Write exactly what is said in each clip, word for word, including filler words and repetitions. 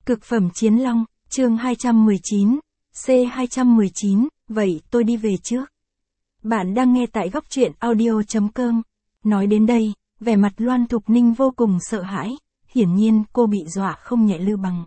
Cực phẩm chiến long, chương hai trăm mười chín, C hai trăm mười chín, vậy tôi đi về trước. Bạn đang nghe tại góc truyện audio.com. Nói đến đây, vẻ mặt Loan Thục Ninh vô cùng sợ hãi, hiển nhiên cô bị dọa không nhẹ. Lư Bằng.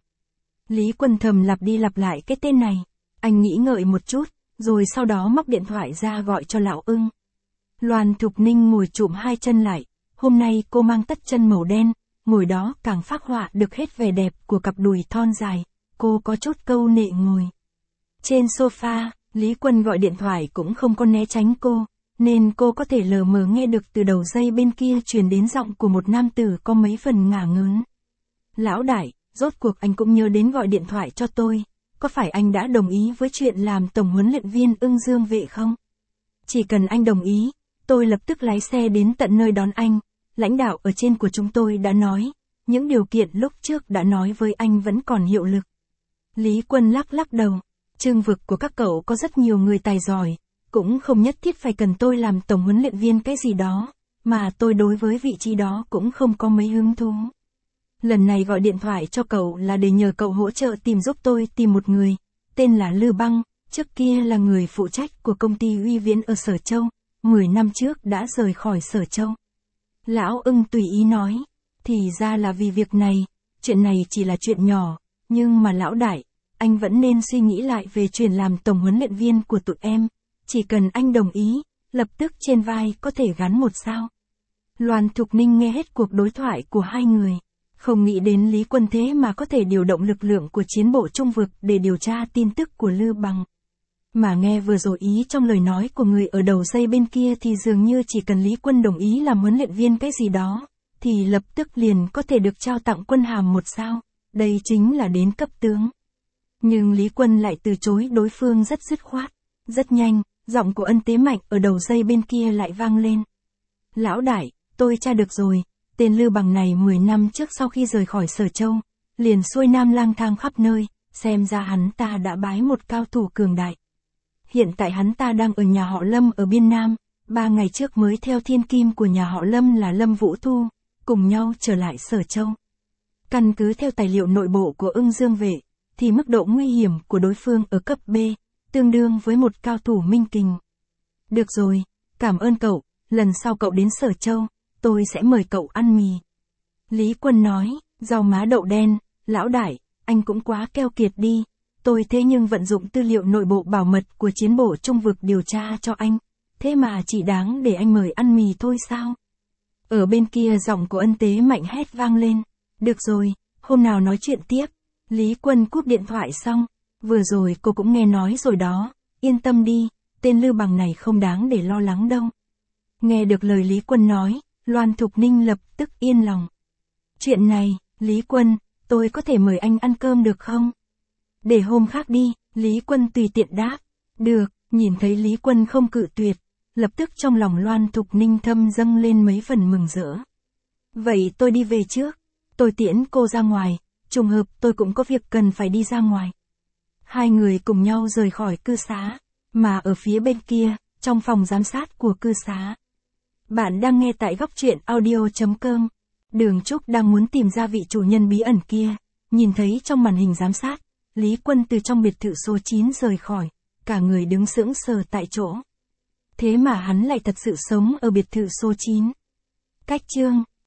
Lý Quân thầm lặp đi lặp lại cái tên này, anh nghĩ ngợi một chút, rồi sau đó móc điện thoại ra gọi cho Lão Ưng. Loan Thục Ninh ngồi chụm hai chân lại, hôm nay cô mang tất chân màu đen, ngồi đó càng phác họa được hết vẻ đẹp của cặp đùi thon dài, cô có chút câu nệ ngồi. Trên sofa, Lý Quân gọi điện thoại cũng không có né tránh cô, nên cô có thể lờ mờ nghe được từ đầu dây bên kia truyền đến giọng của một nam tử có mấy phần ngả ngớn. Lão đại, rốt cuộc anh cũng nhớ đến gọi điện thoại cho tôi, có phải anh đã đồng ý với chuyện làm tổng huấn luyện viên Ưng Dương Vệ không? Chỉ cần anh đồng ý, tôi lập tức lái xe đến tận nơi đón anh. Lãnh đạo ở trên của chúng tôi đã nói, những điều kiện lúc trước đã nói với anh vẫn còn hiệu lực. Lý Quân lắc lắc đầu, Trương vực của các cậu có rất nhiều người tài giỏi, cũng không nhất thiết phải cần tôi làm tổng huấn luyện viên cái gì đó, mà tôi đối với vị trí đó cũng không có mấy hứng thú. Lần này gọi điện thoại cho cậu là để nhờ cậu hỗ trợ tìm giúp tôi tìm một người, tên là Lư Băng, trước kia là người phụ trách của công ty Uy Viễn ở Sở Châu, mười năm trước đã rời khỏi Sở Châu. Lão Ưng tùy ý nói, thì ra là vì việc này, chuyện này chỉ là chuyện nhỏ, nhưng mà lão đại, anh vẫn nên suy nghĩ lại về chuyện làm tổng huấn luyện viên của tụi em, chỉ cần anh đồng ý, lập tức trên vai có thể gắn một sao. Loan Thục Ninh nghe hết cuộc đối thoại của hai người, không nghĩ đến Lý Quân thế mà có thể điều động lực lượng của chiến bộ Trung vực để điều tra tin tức của Lư Bằng. Mà nghe vừa rồi ý trong lời nói của người ở đầu dây bên kia thì dường như chỉ cần Lý Quân đồng ý làm huấn luyện viên cái gì đó, thì lập tức liền có thể được trao tặng quân hàm một sao, đây chính là đến cấp tướng. Nhưng Lý Quân lại từ chối đối phương rất dứt khoát, rất nhanh, giọng của Ân Tế Mạnh ở đầu dây bên kia lại vang lên. Lão đại, tôi tra được rồi, tên Lư Bằng này mười năm trước sau khi rời khỏi Sở Châu, liền xuôi nam lang thang khắp nơi, xem ra hắn ta đã bái một cao thủ cường đại. Hiện tại hắn ta đang ở nhà họ Lâm ở biên Nam, ba ngày trước mới theo thiên kim của nhà họ Lâm là Lâm Vũ Thu, cùng nhau trở lại Sở Châu. Căn cứ theo tài liệu nội bộ của Ưng Dương Vệ, thì mức độ nguy hiểm của đối phương ở cấp B, tương đương với một cao thủ minh kình. Được rồi, cảm ơn cậu, lần sau cậu đến Sở Châu, tôi sẽ mời cậu ăn mì. Lý Quân nói, rau má đậu đen, lão đại, anh cũng quá keo kiệt đi. Tôi thế nhưng vận dụng tư liệu nội bộ bảo mật của chiến bộ Trung vực điều tra cho anh, thế mà chỉ đáng để anh mời ăn mì thôi sao? Ở bên kia giọng của Ân Tế Mạnh hét vang lên, được rồi, hôm nào nói chuyện tiếp. Lý Quân cúp điện thoại xong, vừa rồi cô cũng nghe nói rồi đó, yên tâm đi, tên Lư Bằng này không đáng để lo lắng đâu. Nghe được lời Lý Quân nói, Loan Thục Ninh lập tức yên lòng. Chuyện này, Lý Quân, tôi có thể mời anh ăn cơm được không? Để hôm khác đi, Lý Quân tùy tiện đáp. Được, nhìn thấy Lý Quân không cự tuyệt, lập tức trong lòng Loan Thục Ninh thâm dâng lên mấy phần mừng rỡ. Vậy tôi đi về trước, tôi tiễn cô ra ngoài, trùng hợp tôi cũng có việc cần phải đi ra ngoài. Hai người cùng nhau rời khỏi cư xá, mà ở phía bên kia, trong phòng giám sát của cư xá. Bạn đang nghe tại góc truyện audio.com. Đường Trúc đang muốn tìm ra vị chủ nhân bí ẩn kia, nhìn thấy trong màn hình giám sát, Lý Quân từ trong biệt thự số chín rời khỏi, cả người đứng sững sờ tại chỗ. Thế mà hắn lại thật sự sống ở biệt thự số chín. Cách chương